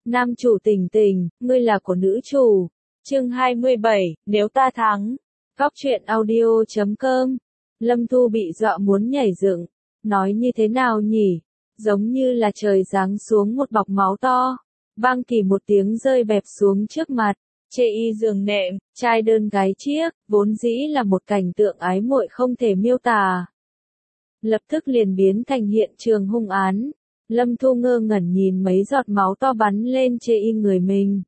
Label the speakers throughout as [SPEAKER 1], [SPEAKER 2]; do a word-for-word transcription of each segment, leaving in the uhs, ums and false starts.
[SPEAKER 1] Nam chủ Tình Tình, ngươi là của nữ chủ. Chương hai mươi bảy, nếu ta thắng. Góc truyện audio chấm com. Lâm Thu bị dọa muốn nhảy dựng. Nói như thế nào nhỉ? Giống như là trời giáng xuống một bọc máu to. Vang kỳ một tiếng rơi bẹp xuống trước mặt. Chê y giường nệm, trai đơn gái chiếc, vốn dĩ là một cảnh tượng ái muội không thể miêu tả. Lập tức liền biến thành hiện trường hung án. Lâm Thu ngơ ngẩn nhìn mấy giọt máu to bắn lên chê y người mình.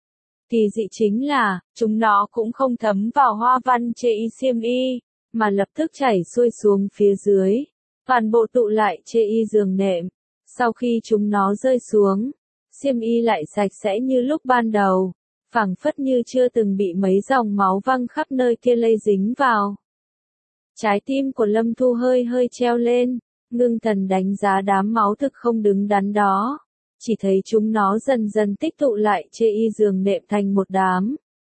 [SPEAKER 1] Kỳ dị chính là, chúng nó cũng không thấm vào hoa văn chê y xiêm y, mà lập tức chảy xuôi xuống phía dưới. Toàn bộ tụ lại chê y giường nệm. Sau khi chúng nó rơi xuống, xiêm y lại sạch sẽ như lúc ban đầu, phảng phất như chưa từng bị mấy dòng máu văng khắp nơi kia lây dính vào. Trái tim của Lâm Thu hơi hơi treo lên, ngưng thần đánh giá đám máu thực không đứng đắn đó. Chỉ thấy chúng nó dần dần tích tụ lại chê y giường nệm thành một đám.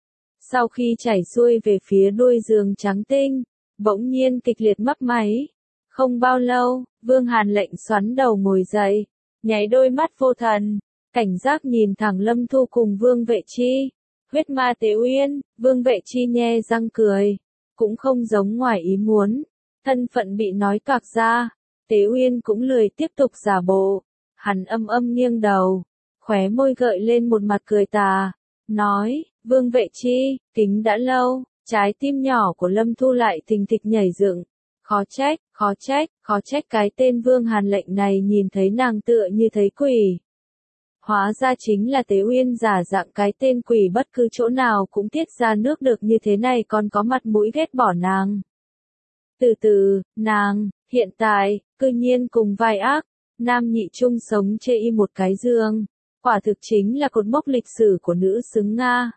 [SPEAKER 1] Sau khi chảy xuôi về phía đuôi giường trắng tinh, bỗng nhiên kịch liệt mấp máy. Không bao lâu, Vương Hàn lệnh xoắn đầu ngồi dậy, nháy đôi mắt vô thần, cảnh giác nhìn thẳng Lâm Thu cùng Vương Vệ Chi. Huyết ma Tế Uyên, Vương Vệ Chi nhe răng cười, cũng không giống ngoài ý muốn, thân phận bị nói toạc ra. Tế Uyên cũng lười tiếp tục giả bộ, hắn âm âm nghiêng đầu, khóe môi gợi lên một mặt cười tà, nói, Vương Vệ Chi, kính đã lâu. Trái tim nhỏ của Lâm Thu lại thình thịch nhảy dựng, khó trách, khó trách, khó trách cái tên Vương Hàn lệnh này nhìn thấy nàng tựa như thấy quỷ. Hóa ra chính là Tế Uyên giả dạng cái tên quỷ bất cứ chỗ nào cũng tiết ra nước được như thế này còn có mặt mũi ghét bỏ nàng. Từ từ, nàng, hiện tại, cư nhiên cùng vai ác, nam nhị chung sống chê y một cái giường, quả thực chính là cột mốc lịch sử của nữ xứng Nga.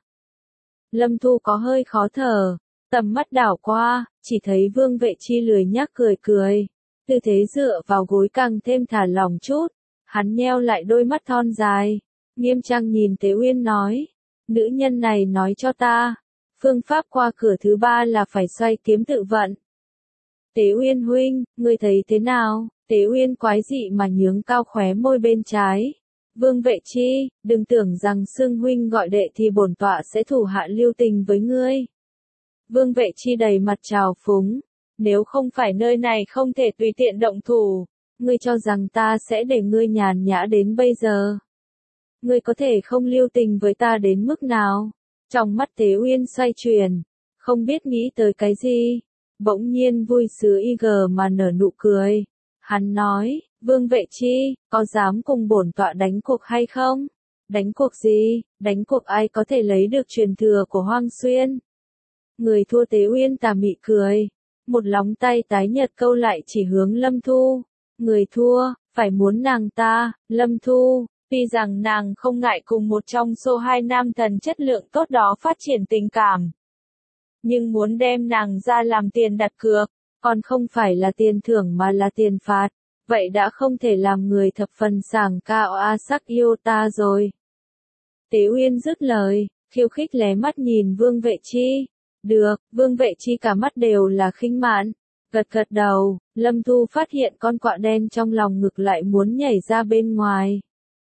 [SPEAKER 1] Lâm Thu có hơi khó thở, tầm mắt đảo qua, chỉ thấy Vương Vệ Chi lười nhác cười cười, tư thế dựa vào gối càng thêm thả lỏng chút, hắn nheo lại đôi mắt thon dài, nghiêm trang nhìn Tế Uyên nói, nữ nhân này nói cho ta, phương pháp qua cửa thứ ba là phải xoay kiếm tự vận. Tế Uyên huynh, ngươi thấy thế nào? Tế Uyên quái dị mà nhướng cao khóe môi bên trái. Vương Vệ Chi, đừng tưởng rằng xưng huynh gọi đệ thì bổn tọa sẽ thủ hạ lưu tình với ngươi. Vương Vệ Chi đầy mặt trào phúng, nếu không phải nơi này không thể tùy tiện động thủ, ngươi cho rằng ta sẽ để ngươi nhàn nhã đến bây giờ. Ngươi có thể không lưu tình với ta đến mức nào? Trong mắt Tế Uyên xoay chuyển, không biết nghĩ tới cái gì, bỗng nhiên vui sướng y gờ mà nở nụ cười. Hắn nói, Vương Vệ Chi, có dám cùng bổn tọa đánh cuộc hay không? Đánh cuộc gì? Đánh cuộc ai có thể lấy được truyền thừa của Hoang Xuyên? Người thua Tế Uyên tà mị cười, một lóng tay tái nhợt câu lại chỉ hướng Lâm Thu. Người thua, phải muốn nàng ta, Lâm Thu, tuy rằng nàng không ngại cùng một trong số hai nam thần chất lượng tốt đó phát triển tình cảm. Nhưng muốn đem nàng ra làm tiền đặt cược, còn không phải là tiền thưởng mà là tiền phạt, vậy đã không thể làm người thập phần sảng cao a sắc yêu ta rồi. Tế Uyên dứt lời, khiêu khích lé mắt nhìn Vương Vệ Chi. Được, Vương Vệ Chi cả mắt đều là khinh mạn, gật gật đầu. Lâm Thu phát hiện con quạ đen trong lòng ngực lại muốn nhảy ra bên ngoài.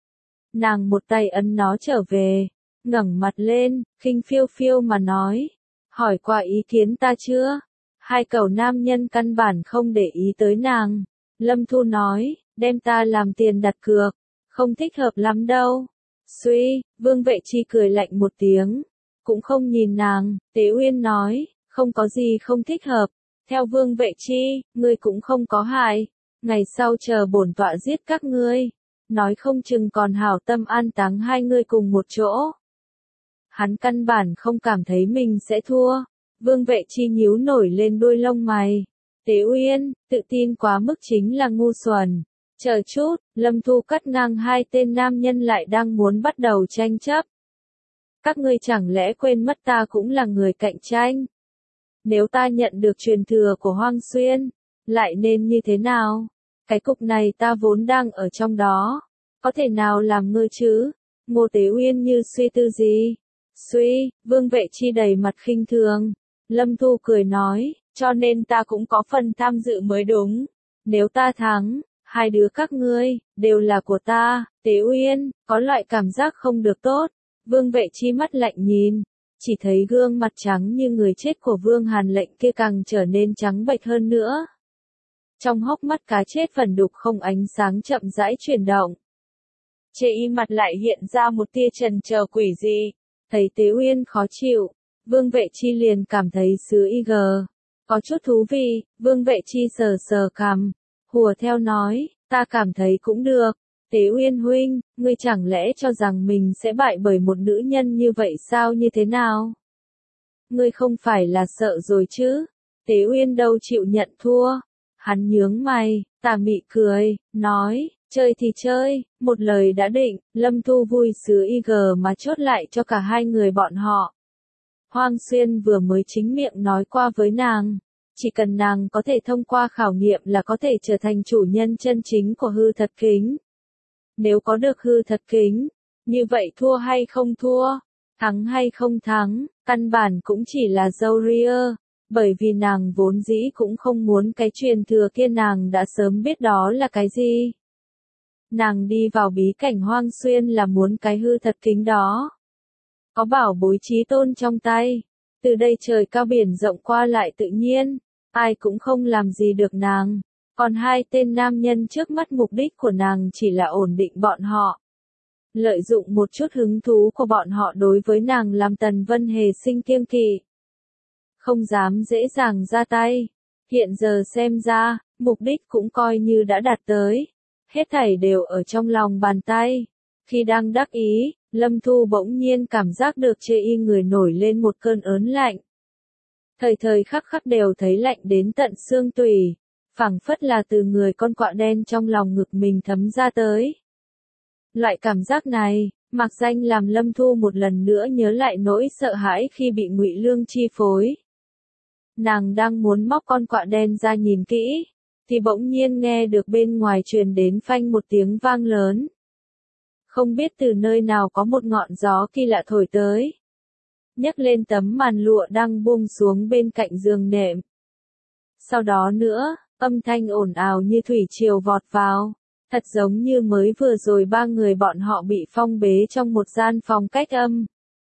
[SPEAKER 1] Nàng một tay ấn nó trở về, ngẩng mặt lên, khinh phiêu phiêu mà nói, hỏi qua ý kiến ta chưa? Hai cẩu nam nhân căn bản không để ý tới nàng. Lâm Thu nói, đem ta làm tiền đặt cược, không thích hợp lắm đâu. Suy, Vương Vệ Chi cười lạnh một tiếng, cũng không nhìn nàng. Tế Uyên nói, không có gì không thích hợp. Theo Vương Vệ Chi, ngươi cũng không có hại. Ngày sau chờ bổn tọa giết các ngươi, nói không chừng còn hảo tâm an táng hai ngươi cùng một chỗ. Hắn căn bản không cảm thấy mình sẽ thua. Vương Vệ Chi nhíu nổi lên đuôi lông mày. Tế Uyên, tự tin quá mức chính là ngu xuẩn. Chờ chút, Lâm Thu cắt ngang hai tên nam nhân lại đang muốn bắt đầu tranh chấp. Các ngươi chẳng lẽ quên mất ta cũng là người cạnh tranh? Nếu ta nhận được truyền thừa của Hoang Xuyên, lại nên như thế nào? Cái cục này ta vốn đang ở trong đó, có thể nào làm ngơ chứ? Ngô Tế Uyên như suy tư gì? Suy, Vương Vệ Chi đầy mặt khinh thường. Lâm Thu cười nói, cho nên ta cũng có phần tham dự mới đúng. Nếu ta thắng, Hai đứa các ngươi, đều là của ta. Tế Uyên, có loại cảm giác không được tốt. Vương Vệ Chi mắt lạnh nhìn, chỉ thấy gương mặt trắng như người chết của Vương Hàn Lệnh kia càng trở nên trắng bệch hơn nữa. Trong hốc mắt cá chết vẩn đục không ánh sáng chậm rãi chuyển động. Chê y mặt lại hiện ra một tia trần chờ quỷ dị. Thấy Tế Uyên khó chịu, Vương Vệ Chi liền cảm thấy sứ y gờ có chút thú vị. Vương Vệ Chi sờ sờ cằm, hùa theo nói, ta cảm thấy cũng được. Tế Uyên huynh, ngươi chẳng lẽ cho rằng mình sẽ bại bởi một nữ nhân như vậy sao? Như thế nào? Ngươi không phải là sợ rồi chứ? Tế Uyên đâu chịu nhận thua. Hắn nhướng mày, tà mị cười, nói, chơi thì chơi, một lời đã định. Lâm Thu vui sứ y gờ mà chốt lại cho cả hai người bọn họ. Hoang Xuyên vừa mới chính miệng nói qua với nàng, chỉ cần nàng có thể thông qua khảo nghiệm là có thể trở thành chủ nhân chân chính của hư thật kính. Nếu có được hư thật kính, như vậy thua hay không thua, thắng hay không thắng, căn bản cũng chỉ là dâu ria, bởi vì nàng vốn dĩ cũng không muốn cái truyền thừa kia, nàng đã sớm biết đó là cái gì. Nàng đi vào bí cảnh Hoang Xuyên là muốn cái hư thật kính đó. Có bảo bối chí tôn trong tay, từ đây trời cao biển rộng qua lại tự nhiên, ai cũng không làm gì được nàng. Còn hai tên nam nhân trước mắt, mục đích của nàng chỉ là ổn định bọn họ. Lợi dụng một chút hứng thú của bọn họ đối với nàng làm Tần Vân Hề sinh kiêng kỵ. Không dám dễ dàng ra tay. Hiện giờ xem ra, mục đích cũng coi như đã đạt tới. Hết thảy đều ở trong lòng bàn tay. Khi đang đắc ý, Lâm Thu bỗng nhiên cảm giác được chê y người nổi lên một cơn ớn lạnh. Thời thời khắc khắc đều thấy lạnh đến tận xương tủy. Phảng phất là từ người con quạ đen trong lòng ngực mình thấm ra tới. Loại cảm giác này, mặc danh làm Lâm Thu một lần nữa nhớ lại nỗi sợ hãi khi bị Ngụy Lương chi phối. Nàng đang muốn móc con quạ đen ra nhìn kỹ, thì bỗng nhiên nghe được bên ngoài truyền đến phanh một tiếng vang lớn. Không biết từ nơi nào có một ngọn gió kỳ lạ thổi tới, nhấc lên tấm màn lụa đang buông xuống bên cạnh giường nệm. Sau đó nữa, âm thanh ồn ào như thủy triều vọt vào, thật giống như mới vừa rồi ba người bọn họ bị phong bế trong một gian phòng cách âm.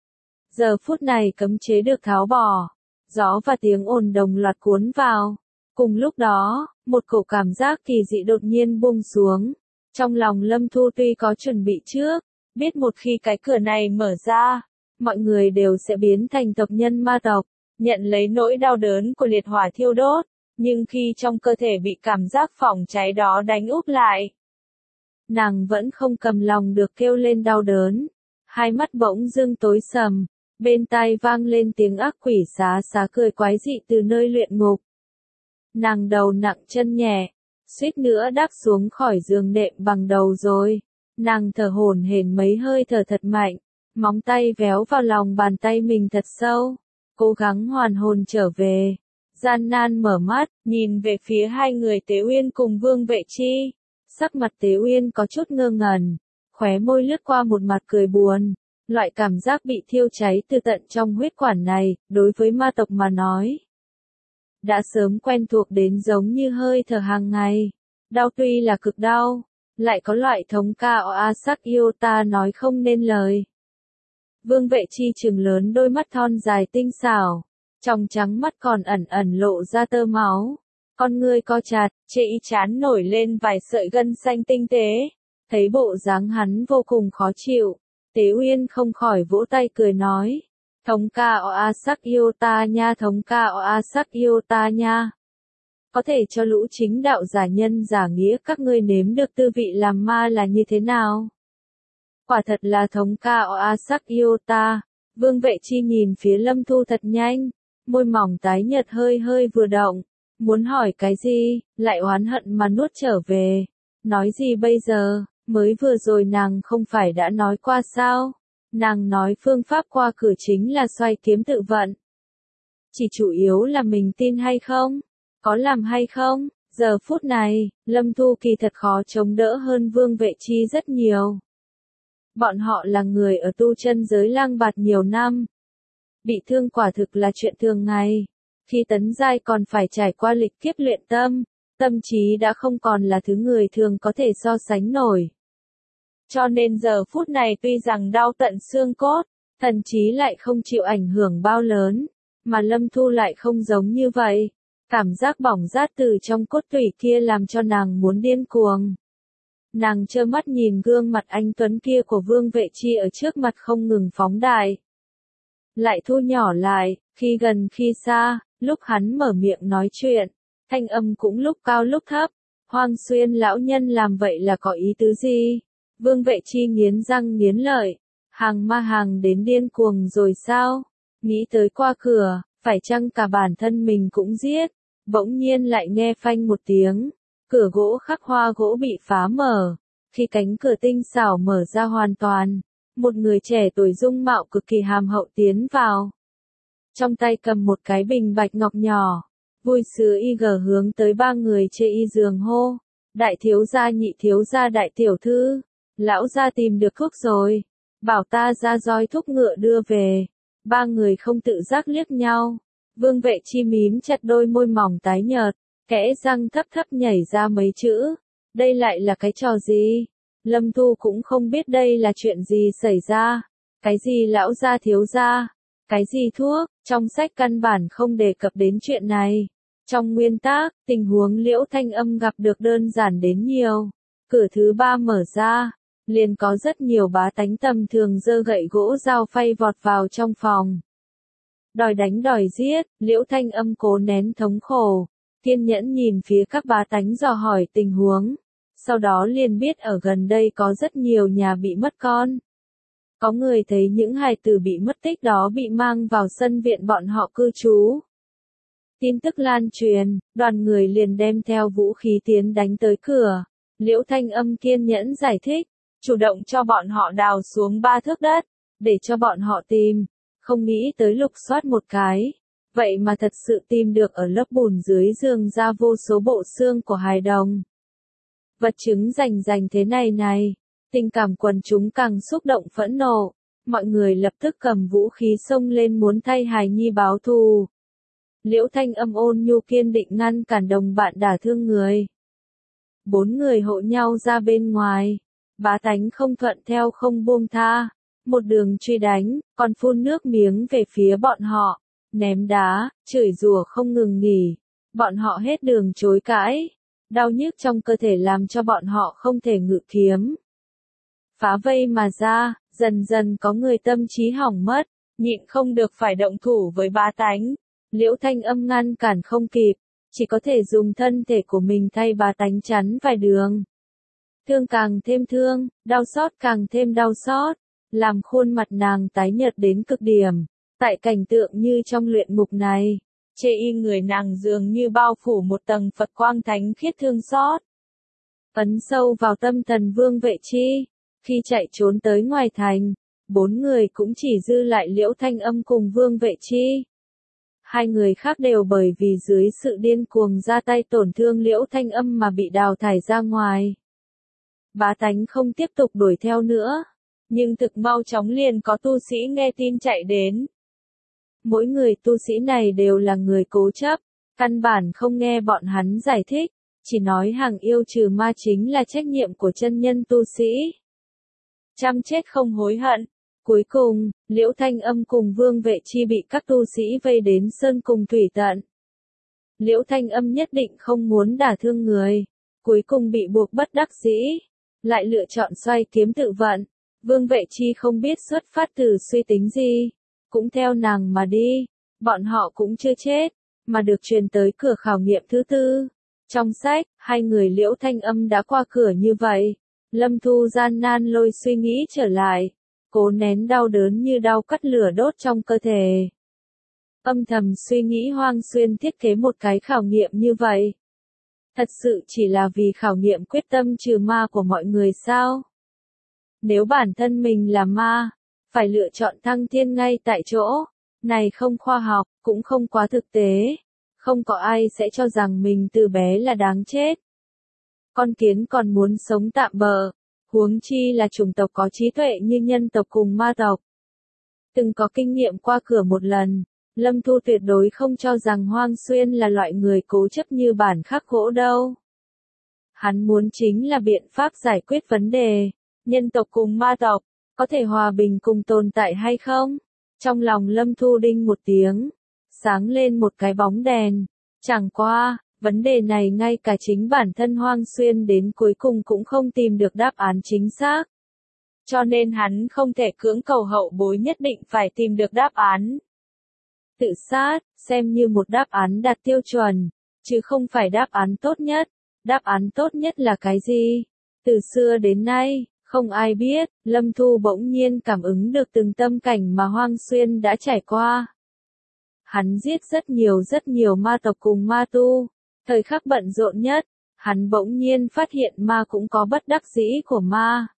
[SPEAKER 1] Giờ phút này cấm chế được tháo bỏ, gió và tiếng ồn đồng loạt cuốn vào. Cùng lúc đó, một cổ cảm giác kỳ dị đột nhiên buông xuống. Trong lòng Lâm Thu tuy có chuẩn bị trước, biết một khi cái cửa này mở ra, mọi người đều sẽ biến thành tộc nhân ma tộc, nhận lấy nỗi đau đớn của liệt hỏa thiêu đốt. Nhưng khi trong cơ thể bị cảm giác phỏng cháy đó đánh úp lại, nàng vẫn không cầm lòng được kêu lên đau đớn. Hai mắt bỗng dưng tối sầm, bên tai vang lên tiếng ác quỷ xá xá cười quái dị từ nơi luyện ngục. Nàng đầu nặng chân nhẹ, suýt nữa đáp xuống khỏi giường nệm bằng đầu rồi. Nàng thở hổn hển mấy hơi thở thật mạnh, móng tay véo vào lòng bàn tay mình thật sâu, cố gắng hoàn hồn trở về. Gian nan mở mắt, nhìn về phía hai người Tế Uyên cùng Vương Vệ Chi. Sắc mặt Tế Uyên có chút ngơ ngẩn, khóe môi lướt qua một mặt cười buồn. Loại cảm giác bị thiêu cháy từ tận trong huyết quản này, đối với ma tộc mà nói, đã sớm quen thuộc đến giống như hơi thở hàng ngày. Đau tuy là cực đau, lại có loại thống ca oa sắc yêu ta nói không nên lời. Vương Vệ Chi trừng lớn đôi mắt thon dài tinh xảo, trong trắng mắt còn ẩn ẩn lộ ra tơ máu. Con ngươi co chặt, chê y chán nổi lên vài sợi gân xanh tinh tế. Thấy bộ dáng hắn vô cùng khó chịu, Tế Uyên không khỏi vỗ tay cười nói. Thống ca oa sắc yêu ta nha, thống ca oa sắc yêu ta nha. Có thể cho lũ chính đạo giả nhân giả nghĩa các ngươi nếm được tư vị làm ma là như thế nào? Quả thật là thống ca oa sắc yêu ta. Vương Vệ Chi nhìn phía Lâm Thu thật nhanh, môi mỏng tái nhợt hơi hơi vừa động, muốn hỏi cái gì, lại oán hận mà nuốt trở về. Nói gì bây giờ, mới vừa rồi nàng không phải đã nói qua sao? Nàng nói phương pháp qua cửa chính là xoay kiếm tự vận. Chỉ chủ yếu là mình tin hay không? Có làm hay không? Giờ phút này, Lâm Thu kỳ thật khó chống đỡ hơn Vương Vệ Chi rất nhiều. Bọn họ là người ở tu chân giới lang bạt nhiều năm. Bị thương quả thực là chuyện thường ngày. Khi tấn giai còn phải trải qua lịch kiếp luyện tâm, tâm trí đã không còn là thứ người thường có thể so sánh nổi. Cho nên giờ phút này tuy rằng đau tận xương cốt, thần trí lại không chịu ảnh hưởng bao lớn, mà Lâm Thu lại không giống như vậy. Cảm giác bỏng rát từ trong cốt tủy kia làm cho nàng muốn điên cuồng. Nàng trơ mắt nhìn gương mặt anh tuấn kia của Vương Vệ Chi ở trước mặt không ngừng phóng đại. Lại thu nhỏ lại, khi gần khi xa, lúc hắn mở miệng nói chuyện, thanh âm cũng lúc cao lúc thấp. Hoang Xuyên lão nhân làm vậy là có ý tứ gì? Vương Vệ Chi nghiến răng nghiến lợi. Hàng ma hàng đến điên cuồng rồi sao? Nghĩ tới qua cửa, phải chăng cả bản thân mình cũng giết? Bỗng nhiên lại nghe phanh một tiếng. Cửa gỗ khắc hoa gỗ bị phá mở. Khi cánh cửa tinh xảo mở ra hoàn toàn, một người trẻ tuổi dung mạo cực kỳ hàm hậu tiến vào. Trong tay cầm một cái bình bạch ngọc nhỏ. Vui sướng y gờ hướng tới ba người chê y giường hô. Đại thiếu gia nhị thiếu gia đại tiểu thư. Lão gia tìm được thuốc rồi. Bảo ta ra roi thúc ngựa đưa về. Ba người không tự giác liếc nhau. Vương Vệ Chi mím chặt đôi môi mỏng tái nhợt. Kẽ răng thấp thấp nhảy ra mấy chữ. Đây lại là cái trò gì? Lâm Thu cũng không biết đây là chuyện gì xảy ra. Cái gì lão gia thiếu gia? Cái gì thuốc? Trong sách căn bản không đề cập đến chuyện này. Trong nguyên tắc, tình huống Liễu Thanh Âm gặp được đơn giản đến nhiều. Cửa thứ ba mở ra, liền có rất nhiều bá tánh tầm thường giơ gậy gỗ dao phay vọt vào trong phòng. Đòi đánh đòi giết, Liễu Thanh Âm cố nén thống khổ, kiên nhẫn nhìn phía các bá tánh dò hỏi tình huống. Sau đó liền biết ở gần đây có rất nhiều nhà bị mất con. Có người thấy những hài tử bị mất tích đó bị mang vào sân viện bọn họ cư trú. Tin tức lan truyền, đoàn người liền đem theo vũ khí tiến đánh tới cửa. Liễu Thanh Âm kiên nhẫn giải thích, chủ động cho bọn họ đào xuống ba thước đất, để cho bọn họ tìm. Không nghĩ tới lục soát một cái. Vậy mà thật sự tìm được ở lớp bùn dưới giường ra vô số bộ xương của hài đồng. Vật chứng rành rành thế này này. Tình cảm quần chúng càng xúc động phẫn nộ. Mọi người lập tức cầm vũ khí xông lên muốn thay hài nhi báo thù. Liễu Thanh Âm ôn nhu kiên định ngăn cản đồng bạn đả thương người. Bốn người hộ nhau ra bên ngoài. Bá tánh không thuận theo không buông tha. Một đường truy đánh, còn phun nước miếng về phía bọn họ. Ném đá, chửi rủa không ngừng nghỉ. Bọn họ hết đường chối cãi. Đau nhức trong cơ thể làm cho bọn họ không thể ngự kiếm. Phá vây mà ra, dần dần có người tâm trí hỏng mất, nhịn không được phải động thủ với bá tánh. Liễu Thanh Âm ngăn cản không kịp, chỉ có thể dùng thân thể của mình thay bá tánh chắn vài đường. Thương càng thêm thương, đau xót càng thêm đau xót, làm khuôn mặt nàng tái nhợt đến cực điểm. Tại cảnh tượng như trong luyện ngục này, chê y người nàng dường như bao phủ một tầng Phật quang thánh khiết thương xót. Ấn sâu vào tâm thần Vương Vệ Chi, khi chạy trốn tới ngoài thành, bốn người cũng chỉ dư lại Liễu Thanh Âm cùng Vương Vệ Chi. Hai người khác đều bởi vì dưới sự điên cuồng ra tay tổn thương Liễu Thanh Âm mà bị đào thải ra ngoài. Bá tánh không tiếp tục đuổi theo nữa, nhưng thực mau chóng liền có tu sĩ nghe tin chạy đến. Mỗi người tu sĩ này đều là người cố chấp, căn bản không nghe bọn hắn giải thích, chỉ nói hàng yêu trừ ma chính là trách nhiệm của chân nhân tu sĩ. Chăm chết không hối hận. Cuối cùng, Liễu Thanh Âm cùng Vương Vệ Chi bị các tu sĩ vây đến sơn cùng thủy tận. Liễu Thanh Âm nhất định không muốn đả thương người, cuối cùng bị buộc bất đắc dĩ, lại lựa chọn xoay kiếm tự vận. Vương Vệ Chi không biết xuất phát từ suy tính gì, cũng theo nàng mà đi. Bọn họ cũng chưa chết, mà được truyền tới cửa khảo nghiệm thứ tư. Trong sách, hai người Liễu Thanh Âm đã qua cửa như vậy. Lâm Thu gian nan lôi suy nghĩ trở lại, cố nén đau đớn như đau cắt lửa đốt trong cơ thể. Âm thầm suy nghĩ Hoang Xuyên thiết kế một cái khảo nghiệm như vậy. Thật sự chỉ là vì khảo nghiệm quyết tâm trừ ma của mọi người sao? Nếu bản thân mình là ma, phải lựa chọn thăng thiên ngay tại chỗ. Này không khoa học, cũng không quá thực tế. Không có ai sẽ cho rằng mình từ bé là đáng chết. Con kiến còn muốn sống tạm bợ, huống chi là chủng tộc có trí tuệ như nhân tộc cùng ma tộc. Từng có kinh nghiệm qua cửa một lần, Lâm Thu tuyệt đối không cho rằng Hoang Xuyên là loại người cố chấp như bản khắc gỗ đâu. Hắn muốn chính là biện pháp giải quyết vấn đề, nhân tộc cùng ma tộc, có thể hòa bình cùng tồn tại hay không? Trong lòng Lâm Thu đinh một tiếng, sáng lên một cái bóng đèn, chẳng qua, vấn đề này ngay cả chính bản thân Hoang Xuyên đến cuối cùng cũng không tìm được đáp án chính xác. Cho nên hắn không thể cưỡng cầu hậu bối nhất định phải tìm được đáp án. Tự sát, xem như một đáp án đạt tiêu chuẩn, chứ không phải đáp án tốt nhất. Đáp án tốt nhất là cái gì? Từ xưa đến nay, không ai biết, Lâm Thu bỗng nhiên cảm ứng được từng tâm cảnh mà Hoang Xuyên đã trải qua. Hắn giết rất nhiều rất nhiều ma tộc cùng ma tu, thời khắc bận rộn nhất, hắn bỗng nhiên phát hiện ma cũng có bất đắc dĩ của ma.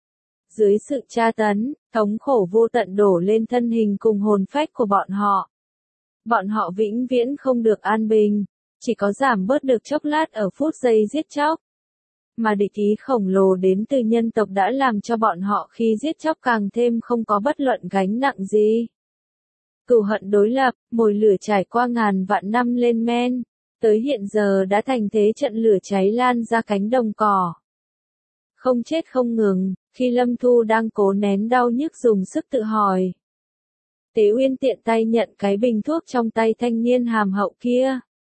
[SPEAKER 1] Dưới sự tra tấn, thống khổ vô tận đổ lên thân hình cùng hồn phách của bọn họ. Bọn họ vĩnh viễn không được an bình, chỉ có giảm bớt được chốc lát ở phút giây giết chóc. Mà địch ý khổng lồ đến từ nhân tộc đã làm cho bọn họ khi giết chóc càng thêm không có bất luận gánh nặng gì. Cừu hận đối lập, mồi lửa trải qua ngàn vạn năm lên men, tới hiện giờ đã thành thế trận lửa cháy lan ra cánh đồng cỏ. Không chết không ngừng, khi Lâm Thu đang cố nén đau nhức dùng sức tự hỏi. Tế Uyên tiện tay nhận cái bình thuốc trong tay thanh niên hàm hậu kia.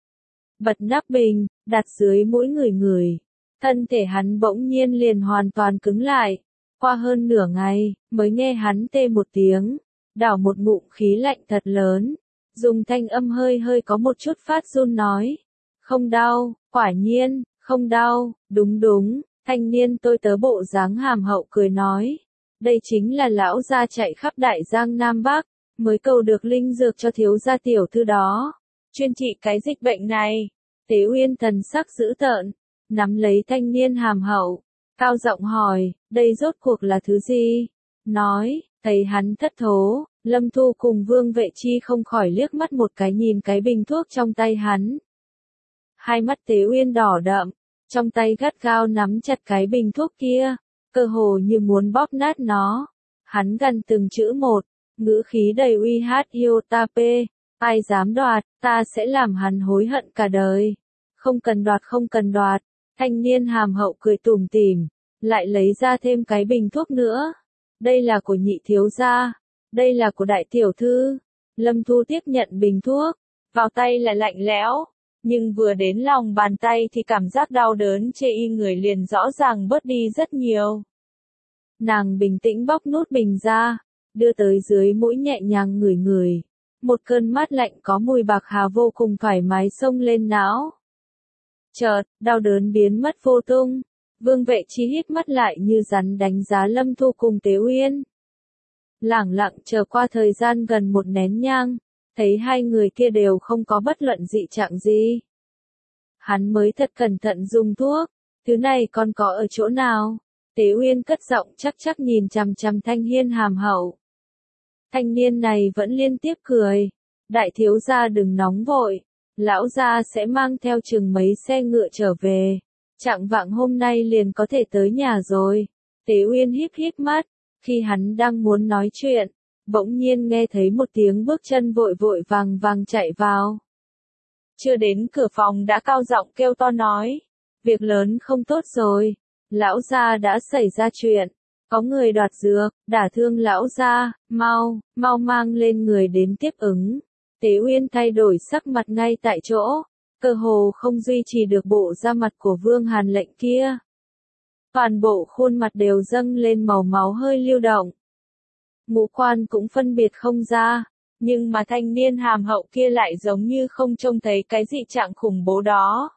[SPEAKER 1] Bật nắp bình, đặt dưới mũi người người. Thân thể hắn bỗng nhiên liền hoàn toàn cứng lại. Qua hơn nửa ngày, mới nghe hắn tê một tiếng, đảo một ngụm khí lạnh thật lớn. Dùng thanh âm hơi hơi có một chút phát run nói. Không đau, quả nhiên, không đau, đúng đúng. Thanh niên tôi tớ bộ dáng hàm hậu cười nói. Đây chính là lão gia chạy khắp đại giang Nam Bắc, mới cầu được linh dược cho thiếu gia tiểu thư đó. Chuyên trị cái dịch bệnh này. Tế Uyên thần sắc dữ tợn, nắm lấy thanh niên hàm hậu, cao giọng hỏi, đây rốt cuộc là thứ gì? Nói, thấy hắn thất thố, Lâm Thu cùng Vương Vệ Chi không khỏi liếc mắt một cái nhìn cái bình thuốc trong tay hắn. Hai mắt Tế Uyên đỏ đậm, trong tay gắt gao nắm chặt cái bình thuốc kia, cơ hồ như muốn bóp nát nó. Hắn gần từng chữ một, ngữ khí đầy uy hát yêu ta pê, ai dám đoạt, ta sẽ làm hắn hối hận cả đời. Không cần đoạt không cần đoạt, thanh niên hàm hậu cười tủm tỉm, lại lấy ra thêm cái bình thuốc nữa. Đây là của nhị thiếu gia, đây là của đại tiểu thư. Lâm Thu tiếp nhận bình thuốc, vào tay là lạnh lẽo, nhưng vừa đến lòng bàn tay thì cảm giác đau đớn chê y người liền rõ ràng bớt đi rất nhiều. Nàng bình tĩnh bóc nút bình ra, đưa tới dưới mũi nhẹ nhàng ngửi ngửi. Một cơn mát lạnh có mùi bạc hà vô cùng thoải mái xông lên não. Chợt, đau đớn biến mất vô tung. Vương Vệ Chi híp mắt lại như rắn đánh giá Lâm Thu cùng Tế Uyên. Lẳng lặng chờ qua thời gian gần một nén nhang, thấy hai người kia đều không có bất luận dị trạng gì. Hắn mới thật cẩn thận dùng thuốc, thứ này còn có ở chỗ nào? Tế Uyên cất giọng chắc chắc nhìn chằm chằm thanh niên hàm hậu. Thanh niên này vẫn liên tiếp cười. Đại thiếu gia đừng nóng vội, lão gia sẽ mang theo chừng mấy xe ngựa trở về. Trạng vạng hôm nay liền có thể tới nhà rồi. Tế Uyên híp híp mắt, khi hắn đang muốn nói chuyện, bỗng nhiên nghe thấy một tiếng bước chân vội vội vàng vàng chạy vào. Chưa đến cửa phòng đã cao giọng kêu to nói, việc lớn không tốt rồi, lão gia đã xảy ra chuyện, có người đoạt dược, đả thương lão gia, mau, mau mang lên người đến tiếp ứng. Tế Uyên thay đổi sắc mặt ngay tại chỗ, cơ hồ không duy trì được bộ da mặt của Vương Hàn Lệnh kia. Toàn bộ khuôn mặt đều dâng lên màu máu hơi lưu động. Ngũ quan cũng phân biệt không ra, nhưng mà thanh niên hàm hậu kia lại giống như không trông thấy cái dị trạng khủng bố đó.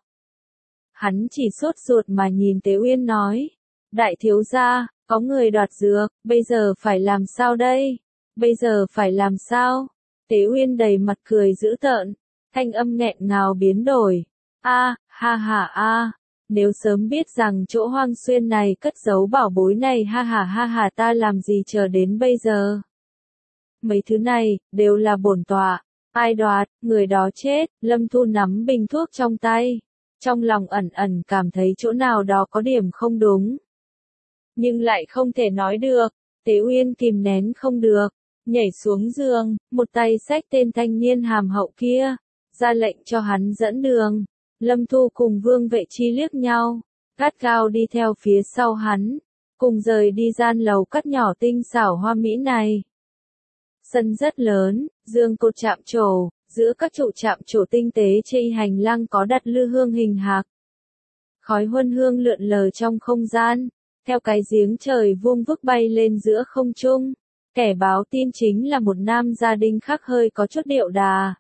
[SPEAKER 1] Hắn chỉ sốt ruột mà nhìn Tế Uyên nói, đại thiếu gia, có người đoạt dược, bây giờ phải làm sao đây? Bây giờ phải làm sao? Tế Uyên đầy mặt cười dữ tợn, thanh âm nghẹn ngào biến đổi. A, ha ha a, nếu sớm biết rằng chỗ Hoang Xuyên này cất giấu bảo bối này ha ha ha ha ta làm gì chờ đến bây giờ? Mấy thứ này, đều là bổn tọa, ai đoạt, người đó chết. Lâm Thu nắm bình thuốc trong tay, trong lòng ẩn ẩn cảm thấy chỗ nào đó có điểm không đúng. Nhưng lại không thể nói được, Tế Uyên kìm nén không được, nhảy xuống giường, một tay xách tên thanh niên hàm hậu kia, ra lệnh cho hắn dẫn đường. Lâm Thu cùng Vương Vệ Chi liếc nhau, gắt gao đi theo phía sau hắn, cùng rời đi gian lầu cắt nhỏ tinh xảo hoa mỹ này. Sân rất lớn, giường cột chạm trổ, giữa các trụ chạm trổ tinh tế trên hành lang có đặt lư hương hình hạc. Khói huân hương lượn lờ trong không gian, theo cái giếng trời vuông vức bay lên giữa không trung. Kẻ báo tin chính là một nam gia đình khác hơi có chút điệu đà.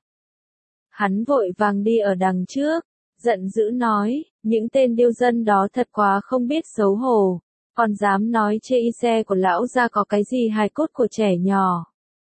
[SPEAKER 1] Hắn vội vàng đi ở đằng trước, giận dữ nói, những tên điêu dân đó thật quá không biết xấu hổ, còn dám nói chê y xe của lão gia có cái gì hài cốt của trẻ nhỏ.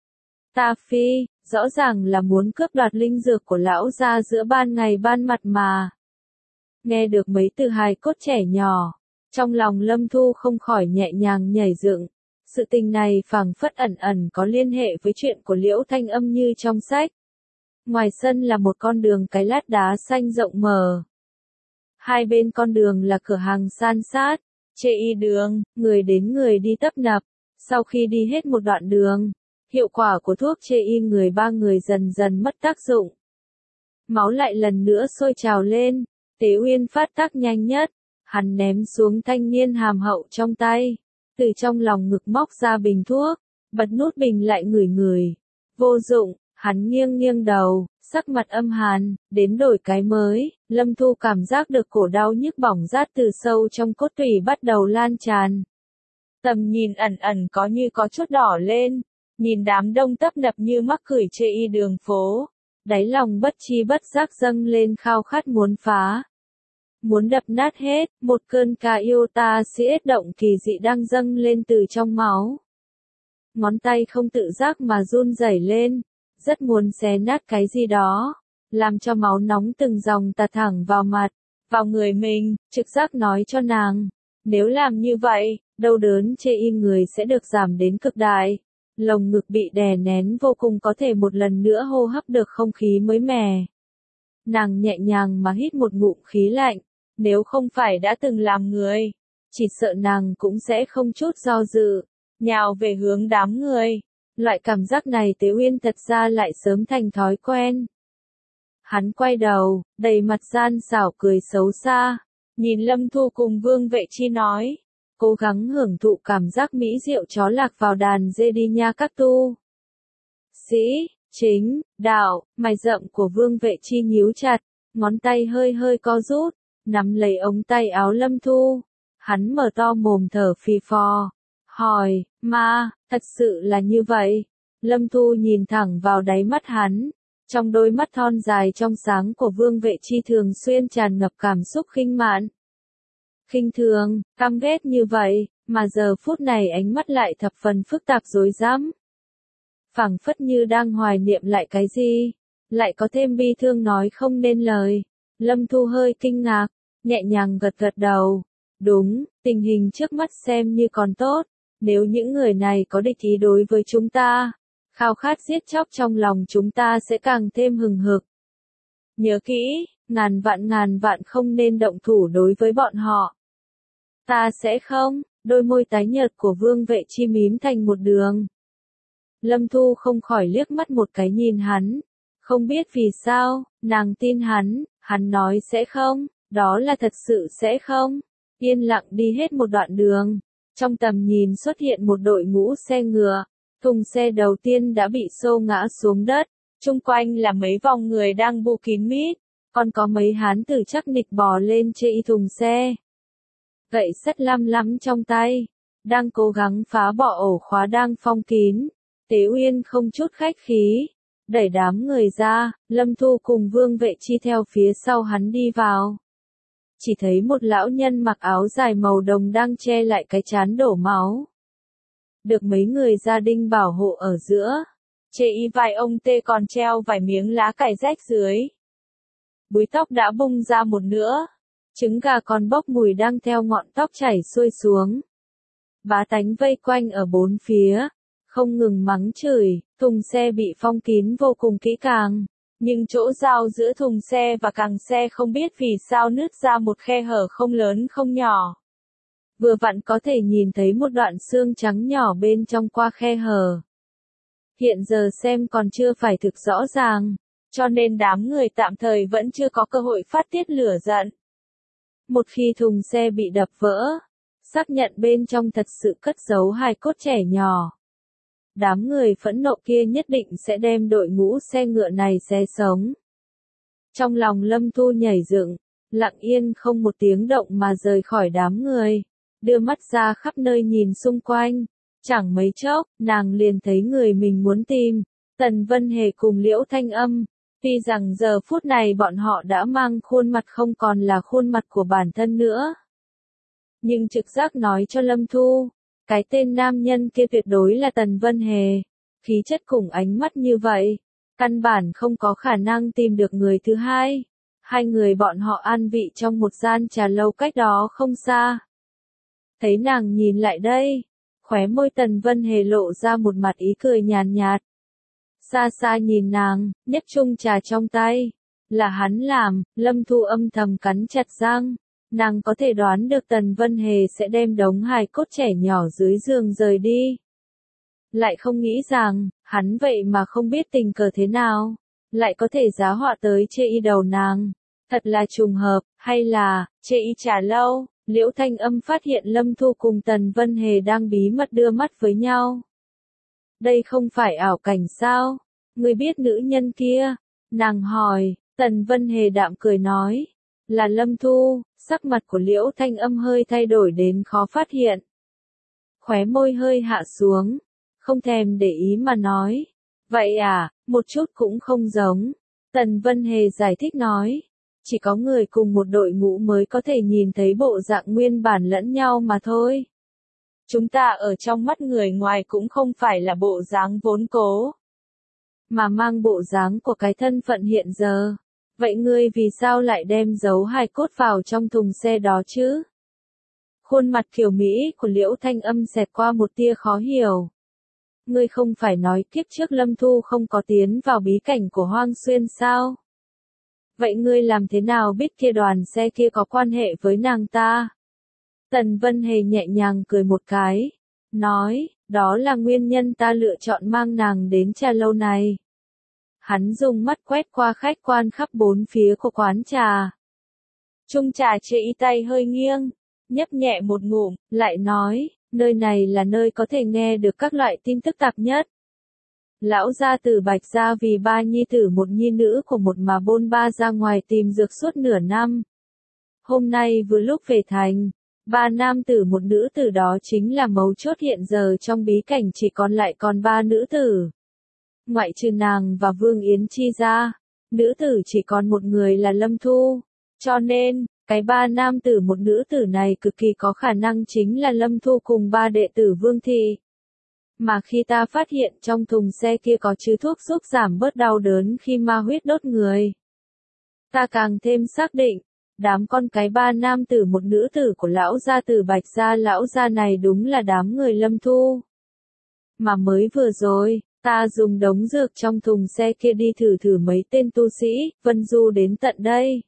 [SPEAKER 1] Ta phi, rõ ràng là muốn cướp đoạt linh dược của lão gia giữa ban ngày ban mặt mà. Nghe được mấy từ hài cốt trẻ nhỏ, trong lòng Lâm Thu không khỏi nhẹ nhàng nhảy dựng. Sự tình này phảng phất ẩn ẩn có liên hệ với chuyện của Liễu Thanh Âm như trong sách. Ngoài sân là một con đường cái lát đá xanh rộng mở. Hai bên con đường là cửa hàng san sát, chê y đường, người đến người đi tấp nập. Sau khi đi hết một đoạn đường, hiệu quả của thuốc chê y người ba người dần dần mất tác dụng. Máu lại lần nữa sôi trào lên, Tế Uyên phát tác nhanh nhất, hắn ném xuống thanh niên hàm hậu trong tay. Từ trong lòng ngực móc ra bình thuốc, bật nút bình lại ngửi ngửi. Vô dụng, hắn nghiêng nghiêng đầu, sắc mặt âm hàn, đến đổi cái mới. Lâm Thu cảm giác được cổ đau nhức bỏng rát từ sâu trong cốt tủy bắt đầu lan tràn. Tầm nhìn ẩn ẩn có như có chút đỏ lên, nhìn đám đông tấp nập như mắc cửi chê y đường phố. Đáy lòng bất chi bất giác dâng lên khao khát muốn phá. Muốn đập nát hết, một cơn ca yêu ta siết động kỳ dị đang dâng lên từ trong máu. Ngón tay không tự giác mà run rẩy lên, rất muốn xé nát cái gì đó, làm cho máu nóng từng dòng tạt thẳng vào mặt, vào người mình, trực giác nói cho nàng. Nếu làm như vậy, đau đớn chê y người sẽ được giảm đến cực đại. Lồng ngực bị đè nén vô cùng có thể một lần nữa hô hấp được không khí mới mẻ. Nàng nhẹ nhàng mà hít một ngụm khí lạnh. Nếu không phải đã từng làm người, chỉ sợ nàng cũng sẽ không chút do dự, nhào về hướng đám người. Loại cảm giác này Tế Uyên thật ra lại sớm thành thói quen. Hắn quay đầu, đầy mặt gian xảo cười xấu xa, nhìn Lâm Thu cùng Vương Vệ Chi nói, cố gắng hưởng thụ cảm giác mỹ diệu chó lạc vào đàn dê đi nha các tu. Sĩ, chính, đạo, mày rậm của Vương Vệ Chi nhíu chặt, ngón tay hơi hơi co rút. Nắm lấy ống tay áo Lâm Thu, hắn mở to mồm thở phì phò, hỏi, ma, thật sự là như vậy? Lâm Thu nhìn thẳng vào đáy mắt hắn, trong đôi mắt thon dài trong sáng của Vương Vệ Chi thường xuyên tràn ngập cảm xúc khinh mạn. Khinh thường, căm ghét như vậy, mà giờ phút này ánh mắt lại thập phần phức tạp rối rắm. Phảng phất như đang hoài niệm lại cái gì, lại có thêm bi thương nói không nên lời. Lâm Thu hơi kinh ngạc, nhẹ nhàng gật gật đầu. Đúng, tình hình trước mắt xem như còn tốt. Nếu những người này có địch ý đối với chúng ta, khao khát giết chóc trong lòng chúng ta sẽ càng thêm hừng hực. Nhớ kỹ, ngàn vạn ngàn vạn không nên động thủ đối với bọn họ. Ta sẽ không, đôi môi tái nhợt của Vương Vệ Chi mím thành một đường. Lâm Thu không khỏi liếc mắt một cái nhìn hắn. Không biết vì sao, nàng tin hắn, hắn nói sẽ không, đó là thật sự sẽ không. Yên lặng đi hết một đoạn đường, trong tầm nhìn xuất hiện một đội ngũ xe ngựa, thùng xe đầu tiên đã bị xô ngã xuống đất, chung quanh là mấy vòng người đang bu kín mít, còn có mấy hán tử chắc nịch bò lên chê y thùng xe. Gậy sắt lăm lắm trong tay, đang cố gắng phá bỏ ổ khóa đang phong kín. Tế Uyên không chút khách khí, đẩy đám người ra, Lâm Thu cùng Vương Vệ Chi theo phía sau hắn đi vào. Chỉ thấy một lão nhân mặc áo dài màu đồng đang che lại cái trán đổ máu. Được mấy người gia đình bảo hộ ở giữa, chê y vai ông tê còn treo vài miếng lá cải rách dưới. Búi tóc đã bung ra một nửa, trứng gà còn bốc mùi đang theo ngọn tóc chảy xuôi xuống. Bá tánh vây quanh ở bốn phía, không ngừng mắng chửi, thùng xe bị phong kín vô cùng kỹ càng. Nhưng chỗ giao giữa thùng xe và càng xe không biết vì sao nứt ra một khe hở không lớn không nhỏ. Vừa vặn có thể nhìn thấy một đoạn xương trắng nhỏ bên trong qua khe hở. hiện giờ xem còn chưa phải thực rõ ràng, cho nên đám người tạm thời vẫn chưa có cơ hội phát tiết lửa giận. Một khi thùng xe bị đập vỡ, xác nhận bên trong thật sự cất giấu hài cốt trẻ nhỏ. Đám người phẫn nộ kia nhất định sẽ đem đội ngũ xe ngựa này xé sống. Trong lòng Lâm Thu nhảy dựng, lặng yên không một tiếng động mà rời khỏi đám người, đưa mắt ra khắp nơi nhìn xung quanh. Chẳng mấy chốc, nàng liền thấy người mình muốn tìm, Tần Vân Hề cùng Liễu Thanh Âm. Tuy rằng giờ phút này bọn họ đã mang khuôn mặt không còn là khuôn mặt của bản thân nữa. Nhưng trực giác nói cho Lâm Thu, cái tên nam nhân kia tuyệt đối là Tần Vân Hề. Khí chất cùng ánh mắt như vậy, căn bản không có khả năng tìm được người thứ hai. Hai người bọn họ an vị trong một gian trà lâu cách đó không xa. Thấy nàng nhìn lại đây, khóe môi Tần Vân Hề lộ ra một mặt ý cười nhàn nhạt. Xa xa nhìn nàng, nhấc chung trà trong tay. Là hắn làm, Lâm Thu âm thầm cắn chặt răng. Nàng có thể đoán được Tần Vân Hề sẽ đem đống hài cốt trẻ nhỏ dưới giường rời đi. Lại không nghĩ rằng, hắn vậy mà không biết tình cờ thế nào, lại có thể giá họa tới chê y đầu nàng. Thật là trùng hợp, hay là, chê y trà lâu. Liễu Thanh Âm phát hiện Lâm Thu cùng Tần Vân Hề đang bí mật đưa mắt với nhau. Đây không phải ảo cảnh sao? Ngươi biết nữ nhân kia? Nàng hỏi, Tần Vân Hề đạm cười nói. Là Lâm Thu, sắc mặt của Liễu Thanh Âm hơi thay đổi đến khó phát hiện. Khóe môi hơi hạ xuống, không thèm để ý mà nói. Vậy à, một chút cũng không giống. Tần Vân Hề giải thích nói. Chỉ có người cùng một đội ngũ mới có thể nhìn thấy bộ dạng nguyên bản lẫn nhau mà thôi. Chúng ta ở trong mắt người ngoài cũng không phải là bộ dáng vốn cố, mà mang bộ dáng của cái thân phận hiện giờ. Vậy ngươi vì sao lại đem giấu hài cốt vào trong thùng xe đó chứ? Khuôn mặt kiều Mỹ của Liễu Thanh Âm xẹt qua một tia khó hiểu. Ngươi không phải nói kiếp trước Lâm Thu không có tiến vào bí cảnh của Hoang Xuyên sao? Vậy ngươi làm thế nào biết kia đoàn xe kia có quan hệ với nàng ta? Tần Vân Hề nhẹ nhàng cười một cái, nói, đó là nguyên nhân ta lựa chọn mang nàng đến trà lâu này. Hắn dùng mắt quét qua khách quan khắp bốn phía của quán trà. Chung trà chê y tay hơi nghiêng, nhấp nhẹ một ngụm, lại nói, nơi này là nơi có thể nghe được các loại tin tức tạp nhất. Lão gia tử Bạch gia vì ba nhi tử một nhi nữ của một mà bôn ba ra ngoài tìm dược suốt nửa năm. Hôm nay vừa lúc về thành, ba nam tử một nữ tử đó chính là mấu chốt hiện giờ trong bí cảnh chỉ còn lại còn ba nữ tử. Ngoại trừ nàng và Vương Yến Chi ra, nữ tử chỉ còn một người là Lâm Thu. Cho nên, cái ba nam tử một nữ tử này cực kỳ có khả năng chính là Lâm Thu cùng ba đệ tử Vương Thị. Mà khi ta phát hiện trong thùng xe kia có chứa thuốc giúp giảm bớt đau đớn khi ma huyết đốt người, ta càng thêm xác định, đám con cái ba nam tử một nữ tử của lão gia tử Bạch gia lão gia này đúng là đám người Lâm Thu. Mà mới vừa rồi, ta dùng đống dược trong thùng xe kia đi thử thử mấy tên tu sĩ, Vân Du đến tận đây.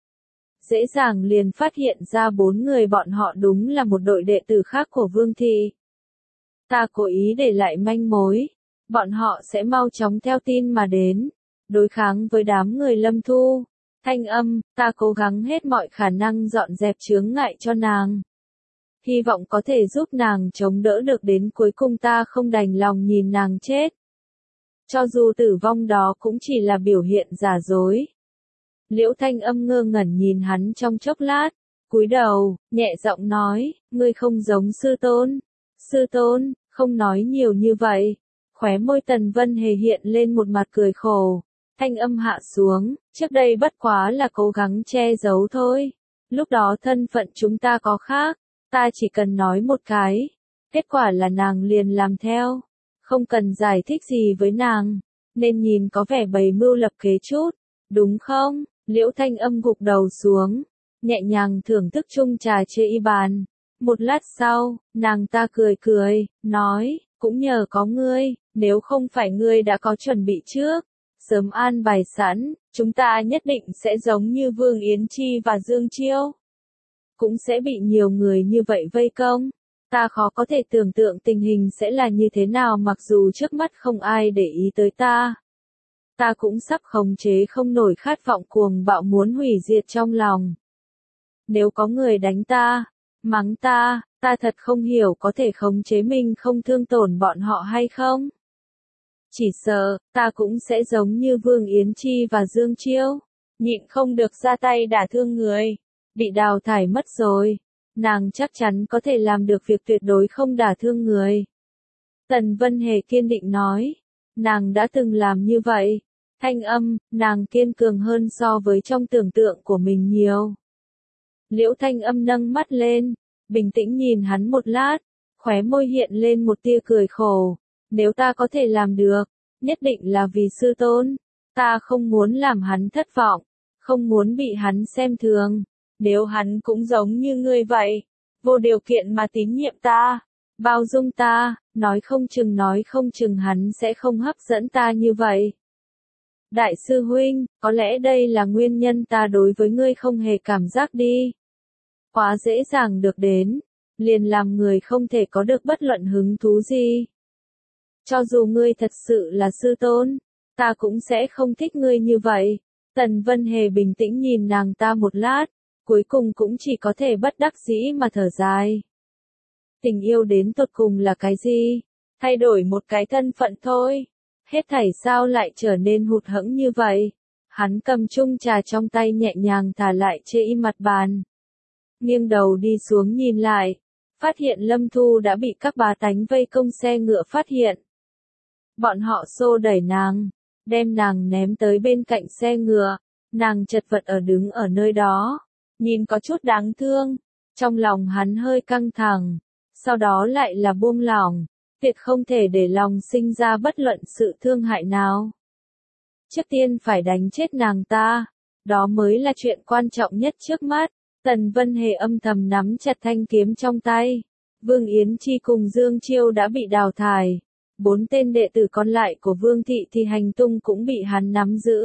[SPEAKER 1] Dễ dàng liền phát hiện ra bốn người bọn họ đúng là một đội đệ tử khác của Vương Thị. Ta cố ý để lại manh mối, bọn họ sẽ mau chóng theo tin mà đến, đối kháng với đám người Lâm Thu. Thanh Âm, ta cố gắng hết mọi khả năng dọn dẹp chướng ngại cho nàng. Hy vọng có thể giúp nàng chống đỡ được đến cuối cùng, ta không đành lòng nhìn nàng chết. Cho dù tử vong đó cũng chỉ là biểu hiện giả dối. Liễu Thanh Âm ngơ ngẩn nhìn hắn trong chốc lát, cúi đầu, nhẹ giọng nói, ngươi không giống sư tôn. Sư tôn, không nói nhiều như vậy. Khóe môi Tần Vân Hề hiện lên một mặt cười khổ. Thanh âm hạ xuống, trước đây bất quá là cố gắng che giấu thôi. Lúc đó thân phận chúng ta có khác, ta chỉ cần nói một cái. Kết quả là nàng liền làm theo. Không cần giải thích gì với nàng, nên nhìn có vẻ bày mưu lập kế chút, đúng không? Liễu Thanh Âm gục đầu xuống, nhẹ nhàng thưởng thức chung trà chê y bàn. Một lát sau, nàng ta cười cười, nói, cũng nhờ có ngươi, nếu không phải ngươi đã có chuẩn bị trước, sớm an bài sẵn, chúng ta nhất định sẽ giống như Vương Yến Chi và Dương Chiêu. Cũng sẽ bị nhiều người như vậy vây công. Ta khó có thể tưởng tượng tình hình sẽ là như thế nào mặc dù trước mắt không ai để ý tới ta. Ta cũng sắp khống chế không nổi khát vọng cuồng bạo muốn hủy diệt trong lòng. Nếu có người đánh ta, mắng ta, ta thật không hiểu có thể khống chế mình không thương tổn bọn họ hay không? Chỉ sợ, ta cũng sẽ giống như Vương Yến Chi và Dương Chiêu, nhịn không được ra tay đả thương người, bị đào thải mất rồi. Nàng chắc chắn có thể làm được việc tuyệt đối không đả thương người. Tần Vân Hề kiên định nói, nàng đã từng làm như vậy. Thanh âm, nàng kiên cường hơn so với trong tưởng tượng của mình nhiều. Liễu Thanh Âm nâng mắt lên, bình tĩnh nhìn hắn một lát, khóe môi hiện lên một tia cười khổ. Nếu ta có thể làm được, nhất định là vì sư tôn. Ta không muốn làm hắn thất vọng, không muốn bị hắn xem thường. Nếu hắn cũng giống như ngươi vậy, vô điều kiện mà tín nhiệm ta, bao dung ta, nói không chừng nói không chừng hắn sẽ không hấp dẫn ta như vậy. Đại sư huynh, có lẽ đây là nguyên nhân ta đối với ngươi không hề cảm giác đi. Quá dễ dàng được đến, liền làm người không thể có được bất luận hứng thú gì. Cho dù ngươi thật sự là sư tôn, ta cũng sẽ không thích ngươi như vậy. Tần Vân Hề bình tĩnh nhìn nàng ta một lát, cuối cùng cũng chỉ có thể bất đắc dĩ mà thở dài. Tình yêu đến tột cùng là cái gì? Thay đổi một cái thân phận thôi. Hết thảy sao lại trở nên hụt hẫng như vậy? Hắn cầm chung trà trong tay nhẹ nhàng thả lại trên mặt bàn. Nghiêng đầu đi xuống nhìn lại, phát hiện Lâm Thu đã bị các bá tánh vây công xe ngựa phát hiện. Bọn họ xô đẩy nàng, đem nàng ném tới bên cạnh xe ngựa, nàng chật vật ở đứng ở nơi đó, nhìn có chút đáng thương, trong lòng hắn hơi căng thẳng, sau đó lại là buông lỏng, tuyệt không thể để lòng sinh ra bất luận sự thương hại nào. Trước tiên phải đánh chết nàng ta, đó mới là chuyện quan trọng nhất trước mắt. Tần Vân Hề âm thầm nắm chặt thanh kiếm trong tay. Vương Yến Chi cùng Dương Chiêu đã bị đào thải. Bốn tên đệ tử còn lại của Vương Thị thì hành tung cũng bị hắn nắm giữ.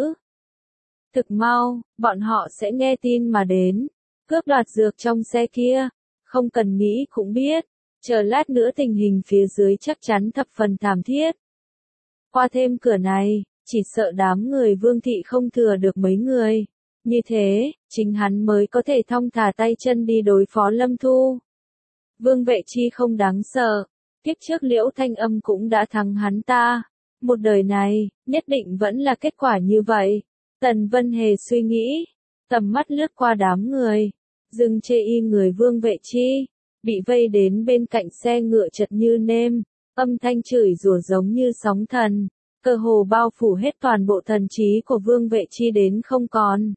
[SPEAKER 1] Thực mau, bọn họ sẽ nghe tin mà đến. Cướp đoạt dược trong xe kia. Không cần nghĩ cũng biết. Chờ lát nữa tình hình phía dưới chắc chắn thập phần thảm thiết. Qua thêm cửa này, chỉ sợ đám người Vương Thị không thừa được mấy người. Như thế, chính hắn mới có thể thong thả tay chân đi đối phó Lâm Thu. Vương Vệ Chi không đáng sợ, kiếp trước Liễu Thanh Âm cũng đã thắng hắn ta. Một đời này, nhất định vẫn là kết quả như vậy. Tần Vân Hề suy nghĩ, tầm mắt lướt qua đám người, dừng chê y người Vương Vệ Chi, bị vây đến bên cạnh xe ngựa chật như nêm, âm thanh chửi rủa giống như sóng thần, cơ hồ bao phủ hết toàn bộ thần trí của Vương Vệ Chi đến không còn.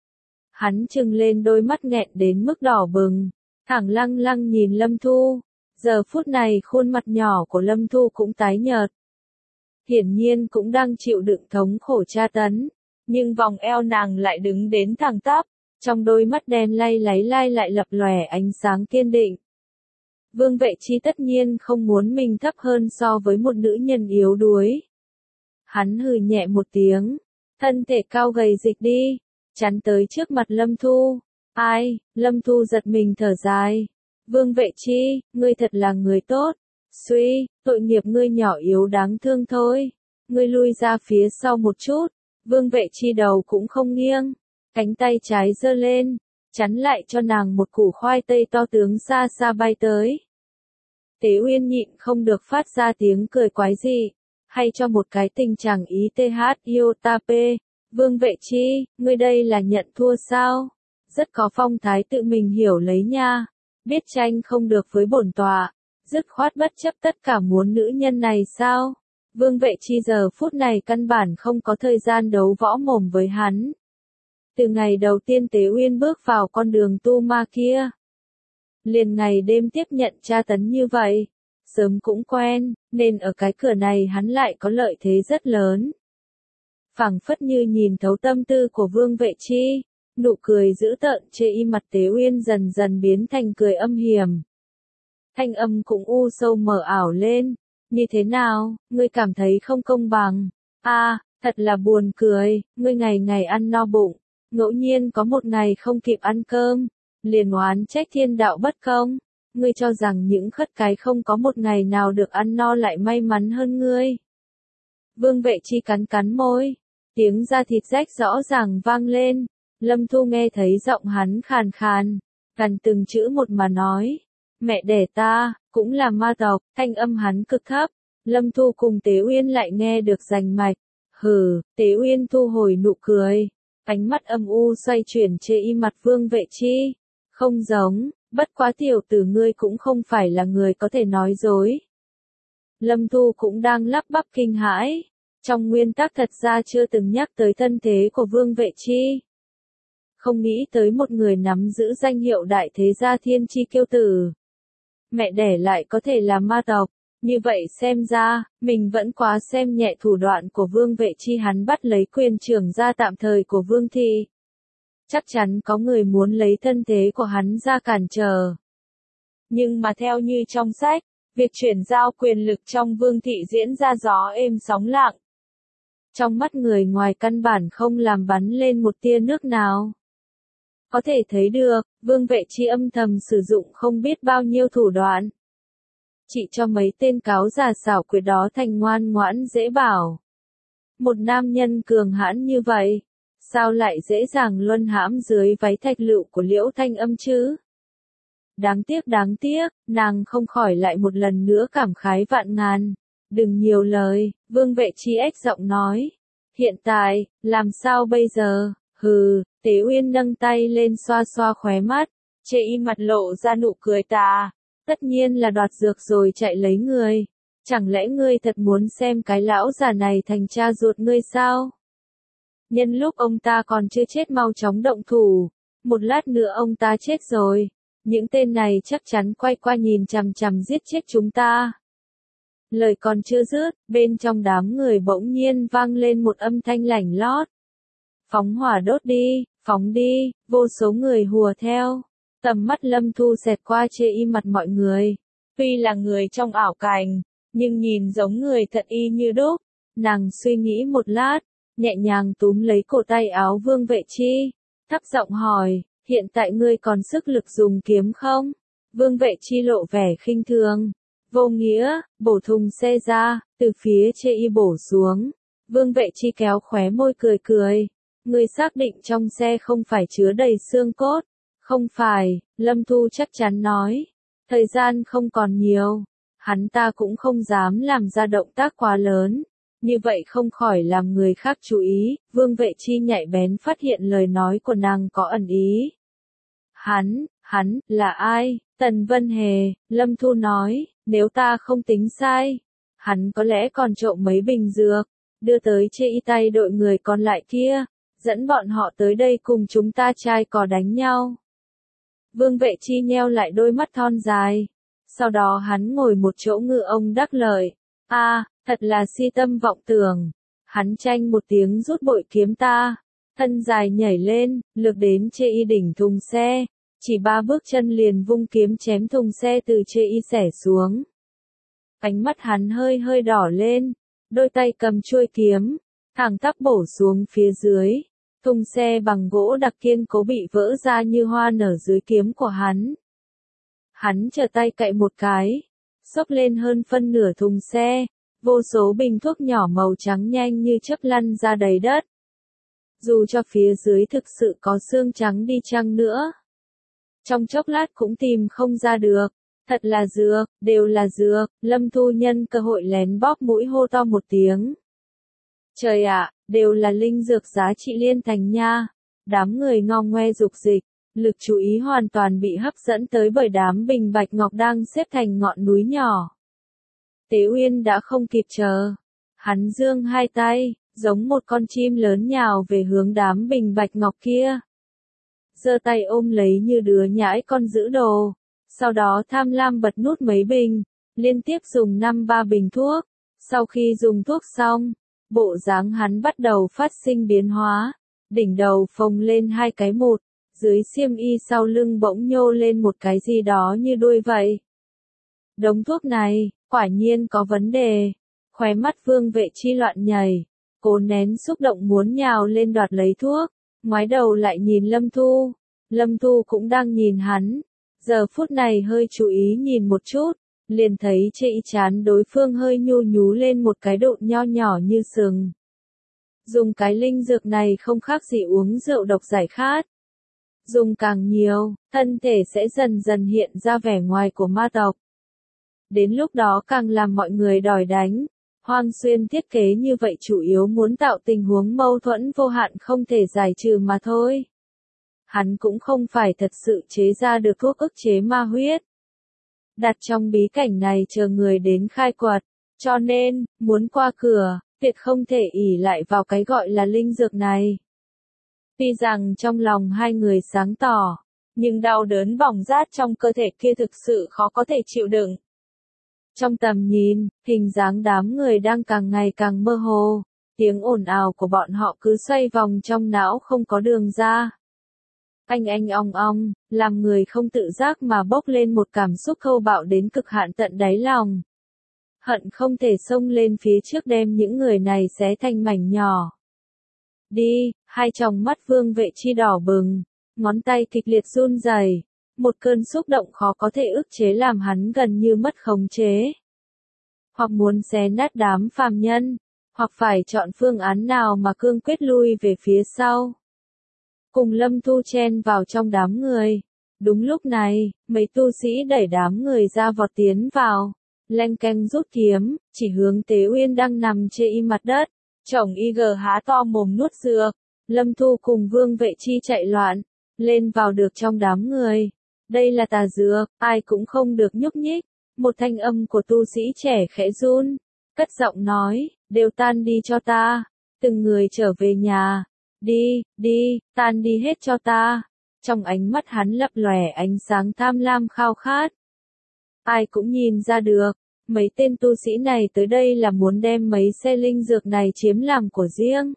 [SPEAKER 1] Hắn trừng lên đôi mắt nghẹn đến mức đỏ bừng, thẳng lăng lăng nhìn Lâm Thu. Giờ phút này khuôn mặt nhỏ của Lâm Thu cũng tái nhợt. Hiển nhiên cũng đang chịu đựng thống khổ tra tấn, nhưng vòng eo nàng lại đứng đến thẳng tắp, trong đôi mắt đen lay láy lai lại lập lòe ánh sáng kiên định. Vương Vệ Chi tất nhiên không muốn mình thấp hơn so với một nữ nhân yếu đuối. Hắn hừ nhẹ một tiếng, thân thể cao gầy dịch đi, chắn tới trước mặt Lâm Thu. Ai? Lâm Thu giật mình thở dài. Vương Vệ Chi, ngươi thật là người tốt. Suy, tội nghiệp ngươi nhỏ yếu đáng thương thôi. Ngươi lui ra phía sau một chút. Vương Vệ Chi đầu cũng không nghiêng, cánh tay trái giơ lên, chắn lại cho nàng một củ khoai tây to tướng xa xa bay tới. Tế Uyên nhịn không được phát ra tiếng cười quái dị, hay cho một cái tình trạng ý th iota p. Vương Vệ Chi, ngươi đây là nhận thua sao? Rất có phong thái tự mình hiểu lấy nha, biết tranh không được với bổn tọa, dứt khoát bất chấp tất cả muốn nữ nhân này sao? Vương Vệ Chi giờ phút này căn bản không có thời gian đấu võ mồm với hắn. Từ ngày đầu tiên Tế Uyên bước vào con đường tu ma kia, liền ngày đêm tiếp nhận tra tấn như vậy, sớm cũng quen, nên ở cái cửa này hắn lại có lợi thế rất lớn. Phảng phất như nhìn thấu tâm tư của Vương Vệ Chi, nụ cười dữ tợn trên y mặt Tế Uyên dần dần biến thành cười âm hiểm. Thanh âm cũng u sâu mờ ảo lên, như thế nào, ngươi cảm thấy không công bằng? A, à, thật là buồn cười, ngươi ngày ngày ăn no bụng, ngẫu nhiên có một ngày không kịp ăn cơm, liền oán trách thiên đạo bất công. ngươi cho rằng những khất cái không có một ngày nào được ăn no lại may mắn hơn ngươi. Vương Vệ Chi cắn cắn môi, tiếng da thịt rách rõ ràng vang lên, Lâm Thu nghe thấy giọng hắn khàn khàn, gần từng chữ một mà nói, mẹ đẻ ta, cũng là ma tộc, thanh âm hắn cực thấp, Lâm Thu cùng Tế Uyên lại nghe được rành mạch, hừ, Tế Uyên thu hồi nụ cười, ánh mắt âm u xoay chuyển chê y mặt Vương Vệ Chi, không giống, bất quá tiểu tử ngươi cũng không phải là người có thể nói dối. Lâm Thu cũng đang lắp bắp kinh hãi, trong nguyên tắc thật ra chưa từng nhắc tới thân thế của Vương Vệ Chi. Không nghĩ tới một người nắm giữ danh hiệu đại thế gia thiên chi kiêu tử. Mẹ đẻ lại có thể là ma tộc, như vậy xem ra, mình vẫn quá xem nhẹ thủ đoạn của Vương Vệ Chi, hắn bắt lấy quyền trưởng gia tạm thời của Vương Thị. Chắc chắn có người muốn lấy thân thế của hắn ra cản trở. Nhưng mà theo như trong sách, việc chuyển giao quyền lực trong Vương Thị diễn ra gió êm sóng lặng. Trong mắt người ngoài căn bản không làm bắn lên một tia nước nào. Có thể thấy được, Vương Vệ Chi âm thầm sử dụng không biết bao nhiêu thủ đoạn. Chỉ cho mấy tên cáo già xảo quyệt đó thành ngoan ngoãn dễ bảo. Một nam nhân cường hãn như vậy, sao lại dễ dàng luân hãm dưới váy thạch lựu của Liễu Thanh Âm chứ? Đáng tiếc đáng tiếc, nàng không khỏi lại một lần nữa cảm khái vạn ngàn. Đừng nhiều lời, Vương Vệ Chi ếch giọng nói. Hiện tại, làm sao bây giờ? Hừ, Tế Uyên nâng tay lên xoa xoa khóe mắt, chê y mặt lộ ra nụ cười tà. Tất nhiên là đoạt dược rồi chạy lấy người. Chẳng lẽ ngươi thật muốn xem cái lão già này thành cha ruột ngươi sao? Nhân lúc ông ta còn chưa chết mau chóng động thủ. Một lát nữa ông ta chết rồi. Những tên này chắc chắn quay qua nhìn chằm chằm giết chết chúng ta. Lời còn chưa dứt, bên trong đám người bỗng nhiên vang lên một âm thanh lảnh lót. Phóng hỏa đốt đi, phóng đi, vô số người hùa theo. Tầm mắt Lâm Thu xẹt qua chê y mặt mọi người. Tuy là người trong ảo cảnh, nhưng nhìn giống người thật y như đúc. Nàng suy nghĩ một lát, nhẹ nhàng túm lấy cổ tay áo Vương Vệ Chi. Thấp giọng hỏi, hiện tại ngươi còn sức lực dùng kiếm không? Vương Vệ Chi lộ vẻ khinh thường. Vô nghĩa, bổ thùng xe ra, từ phía chê y bổ xuống. Vương Vệ Chi kéo khóe môi cười cười. Ngươi xác định trong xe không phải chứa đầy xương cốt. Không phải, Lâm Thu chắc chắn nói. Thời gian không còn nhiều. Hắn ta cũng không dám làm ra động tác quá lớn. Như vậy không khỏi làm người khác chú ý. Vương Vệ Chi nhạy bén phát hiện lời nói của nàng có ẩn ý. Hắn, hắn, là ai? Tần Vân Hề, Lâm Thu nói, nếu ta không tính sai. Hắn có lẽ còn trộm mấy bình dược. Đưa tới chê y tay đội người còn lại kia. Dẫn bọn họ tới đây cùng chúng ta trai cò đánh nhau. Vương Vệ Chi nheo lại đôi mắt thon dài. Sau đó hắn ngồi một chỗ ngự ông đắc lợi. A, à, thật là si tâm vọng tưởng. Hắn tranh một tiếng rút bội kiếm ta. Thân dài nhảy lên, lược đến chê y đỉnh thùng xe. Chỉ ba bước chân liền vung kiếm chém thùng xe từ chê y xẻ xuống. Ánh mắt hắn hơi hơi đỏ lên. Đôi tay cầm chuôi kiếm. Thẳng tắp bổ xuống phía dưới. Thùng xe bằng gỗ đặc kiên cố bị vỡ ra như hoa nở dưới kiếm của hắn. Hắn trở tay cậy một cái. Xốc lên hơn phân nửa thùng xe. Vô số bình thuốc nhỏ màu trắng nhanh như chớp lăn ra đầy đất. Dù cho phía dưới thực sự có xương trắng đi chăng nữa. Trong chốc lát cũng tìm không ra được. Thật là dược, đều là dược. Lâm Thu nhân cơ hội lén bóp mũi hô to một tiếng. Trời ạ, đều là linh dược giá trị liên thành nha. Đám người ngong ngoe dục dịch, lực chú ý hoàn toàn bị hấp dẫn tới bởi đám bình bạch ngọc đang xếp thành ngọn núi nhỏ. Tế Uyên đã không kịp chờ. Hắn giương hai tay, giống một con chim lớn nhào về hướng đám bình bạch ngọc kia. Giơ tay ôm lấy như đứa nhãi con giữ đồ. Sau đó tham lam bật nút mấy bình, liên tiếp dùng năm ba bình thuốc. Sau khi dùng thuốc xong, bộ dáng hắn bắt đầu phát sinh biến hóa. Đỉnh đầu phồng lên hai cái một, dưới xiêm y sau lưng bỗng nhô lên một cái gì đó như đuôi vậy. Đống thuốc này, quả nhiên có vấn đề. Khóe mắt Vương Vệ Chi loạn nhảy, cố nén xúc động muốn nhào lên đoạt lấy thuốc, ngoái đầu lại nhìn Lâm Thu. Lâm Thu cũng đang nhìn hắn, giờ phút này hơi chú ý nhìn một chút, liền thấy trên trán đối phương hơi nhu nhú lên một cái độ nho nhỏ như sừng. Dùng cái linh dược này không khác gì uống rượu độc giải khát. Dùng càng nhiều, thân thể sẽ dần dần hiện ra vẻ ngoài của ma tộc. Đến lúc đó càng làm mọi người đòi đánh. Hoang Xuyên thiết kế như vậy chủ yếu muốn tạo tình huống mâu thuẫn vô hạn không thể giải trừ mà thôi. Hắn cũng không phải thật sự chế ra được thuốc ức chế ma huyết. Đặt trong bí cảnh này chờ người đến khai quật, cho nên, muốn qua cửa, tuyệt không thể ỷ lại vào cái gọi là linh dược này. Tuy rằng trong lòng hai người sáng tỏ, nhưng đau đớn bỏng rát trong cơ thể kia thực sự khó có thể chịu đựng. Trong tầm nhìn, hình dáng đám người đang càng ngày càng mơ hồ, tiếng ồn ào của bọn họ cứ xoay vòng trong não không có đường ra. Anh anh ong ong, làm người không tự giác mà bốc lên một cảm xúc khâu bạo đến cực hạn tận đáy lòng. Hận không thể xông lên phía trước đem những người này xé thành mảnh nhỏ. Đi, hai tròng mắt Vương Vệ Chi đỏ bừng, ngón tay kịch liệt run rẩy, một cơn xúc động khó có thể ức chế làm hắn gần như mất khống chế. Hoặc muốn xé nát đám phàm nhân, hoặc phải chọn phương án nào mà cương quyết lui về phía sau. Cùng Lâm Thu chen vào trong đám người. Đúng lúc này, mấy tu sĩ đẩy đám người ra vọt tiến vào, leng keng rút kiếm, chỉ hướng Tế Uyên đang nằm trên y mặt đất. Chồng y gờ há to mồm nuốt dược. Lâm Thu cùng Vương Vệ Chi chạy loạn, lên vào được trong đám người. Đây là tà dược, ai cũng không được nhúc nhích. Một thanh âm của tu sĩ trẻ khẽ run, cất giọng nói, đều tan đi cho ta, từng người trở về nhà, đi, đi, tan đi hết cho ta. Trong ánh mắt hắn lập lòe ánh sáng tham lam khao khát. Ai cũng nhìn ra được, mấy tên tu sĩ này tới đây là muốn đem mấy xe linh dược này chiếm làm của riêng.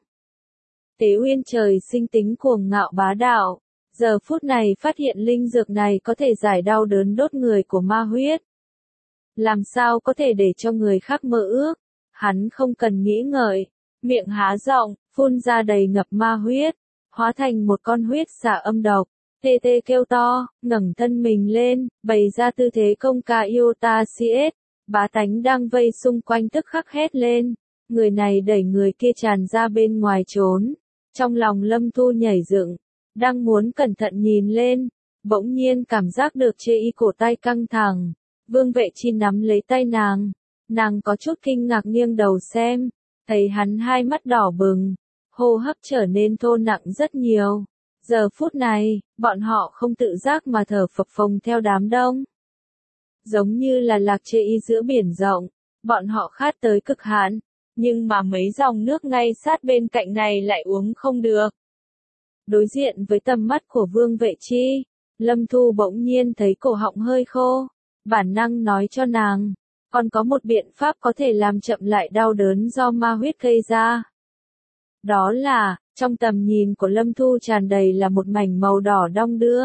[SPEAKER 1] Tế Uyên trời sinh tính cuồng ngạo bá đạo, giờ phút này phát hiện linh dược này có thể giải đau đớn đốt người của ma huyết. Làm sao có thể để cho người khác mơ ước, hắn không cần nghĩ ngợi, miệng há rộng, phun ra đầy ngập ma huyết, hóa thành một con huyết xà âm độc, tê tê kêu to, ngẩng thân mình lên, bày ra tư thế công ca yêu ta siết, bá tánh đang vây xung quanh tức khắc hét lên, người này đẩy người kia tràn ra bên ngoài trốn, trong lòng Lâm Thu nhảy dựng, đang muốn cẩn thận nhìn lên, bỗng nhiên cảm giác được chê y cổ tay căng thẳng. Vương Vệ Chi nắm lấy tay nàng, nàng có chút kinh ngạc nghiêng đầu xem, thấy hắn hai mắt đỏ bừng, hô hấp trở nên thô nặng rất nhiều. Giờ phút này, bọn họ không tự giác mà thở phập phồng theo đám đông. Giống như là lạc chê y giữa biển rộng, bọn họ khát tới cực hạn, nhưng mà mấy dòng nước ngay sát bên cạnh này lại uống không được. Đối diện với tầm mắt của Vương Vệ Chi, Lâm Thu bỗng nhiên thấy cổ họng hơi khô. Bản năng nói cho nàng, còn có một biện pháp có thể làm chậm lại đau đớn do ma huyết gây ra. Đó là, trong tầm nhìn của Lâm Thu tràn đầy là một mảnh màu đỏ đong đưa.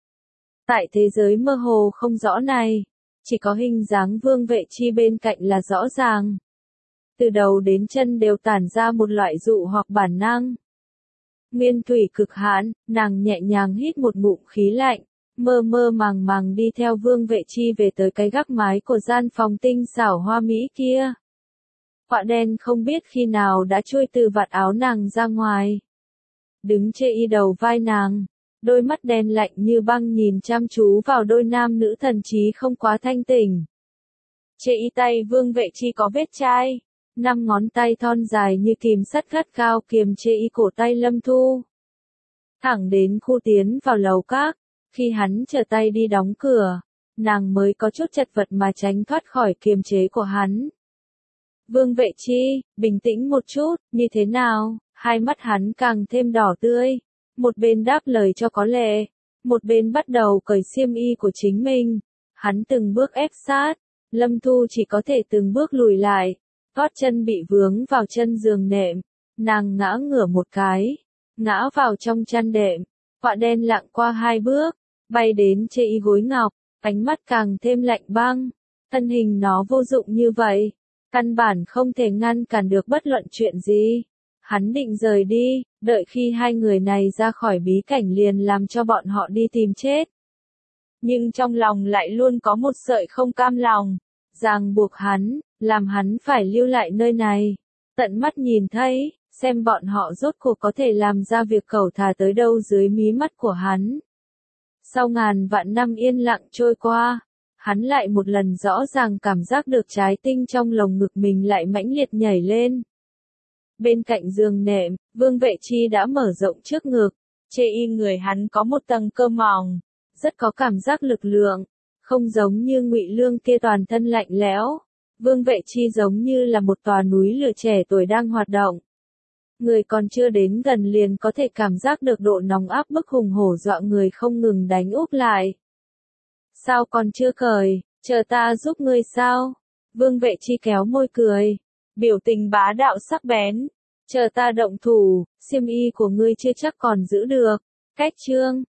[SPEAKER 1] Tại thế giới mơ hồ không rõ này, chỉ có hình dáng Vương Vệ Chi bên cạnh là rõ ràng. Từ đầu đến chân đều tản ra một loại dụ hoặc bản năng. Nguyên thủy cực hãn, nàng nhẹ nhàng hít một ngụm khí lạnh. Mơ mơ màng màng đi theo Vương Vệ Chi về tới cái gác mái của gian phòng tinh xảo hoa mỹ kia. Quạ đen không biết khi nào đã chui từ vạt áo nàng ra ngoài. Đứng chê y đầu vai nàng, đôi mắt đen lạnh như băng nhìn chăm chú vào đôi nam nữ thần trí không quá thanh tỉnh. Chê y tay Vương Vệ Chi có vết chai, năm ngón tay thon dài như kìm sắt gắt cao kiềm chê y cổ tay Lâm Thu. Thẳng đến khu tiến vào lầu các. Khi hắn trở tay đi đóng cửa, nàng mới có chút chật vật mà tránh thoát khỏi kiềm chế của hắn. Vương Vệ Chi, bình tĩnh một chút, như thế nào? Hai mắt hắn càng thêm đỏ tươi. Một bên đáp lời cho có lệ, một bên bắt đầu cởi xiêm y của chính mình. Hắn từng bước ép sát, Lâm Thu chỉ có thể từng bước lùi lại, gót chân bị vướng vào chân giường nệm. Nàng ngã ngửa một cái, ngã vào trong chăn đệm, quạ đen lặng qua hai bước. Bay đến chê y gối ngọc, ánh mắt càng thêm lạnh băng, thân hình nó vô dụng như vậy, căn bản không thể ngăn cản được bất luận chuyện gì. Hắn định rời đi, đợi khi hai người này ra khỏi bí cảnh liền làm cho bọn họ đi tìm chết. nhưng trong lòng lại luôn có một sợi không cam lòng, ràng buộc hắn, làm hắn phải lưu lại nơi này. Tận mắt nhìn thấy, xem bọn họ rốt cuộc có thể làm ra việc cẩu thả tới đâu dưới mí mắt của hắn. Sau ngàn vạn năm yên lặng trôi qua, hắn lại một lần rõ ràng cảm giác được trái tim trong lồng ngực mình lại mãnh liệt nhảy lên. Bên cạnh giường nệm, Vương Vệ Chi đã mở rộng trước ngực, trên y người hắn có một tầng cơ mỏng, rất có cảm giác lực lượng, không giống như Ngụy Lương kia toàn thân lạnh lẽo. Vương Vệ Chi giống như là một tòa núi lửa trẻ tuổi đang hoạt động. Người còn chưa đến gần liền có thể cảm giác được độ nóng áp bức hùng hổ dọa người không ngừng đánh úp lại. Sao còn chưa cởi, chờ ta giúp ngươi sao? Vương Vệ Chi kéo môi cười, biểu tình bá đạo sắc bén. Chờ ta động thủ, xiêm y của ngươi chưa chắc còn giữ được. Cách chương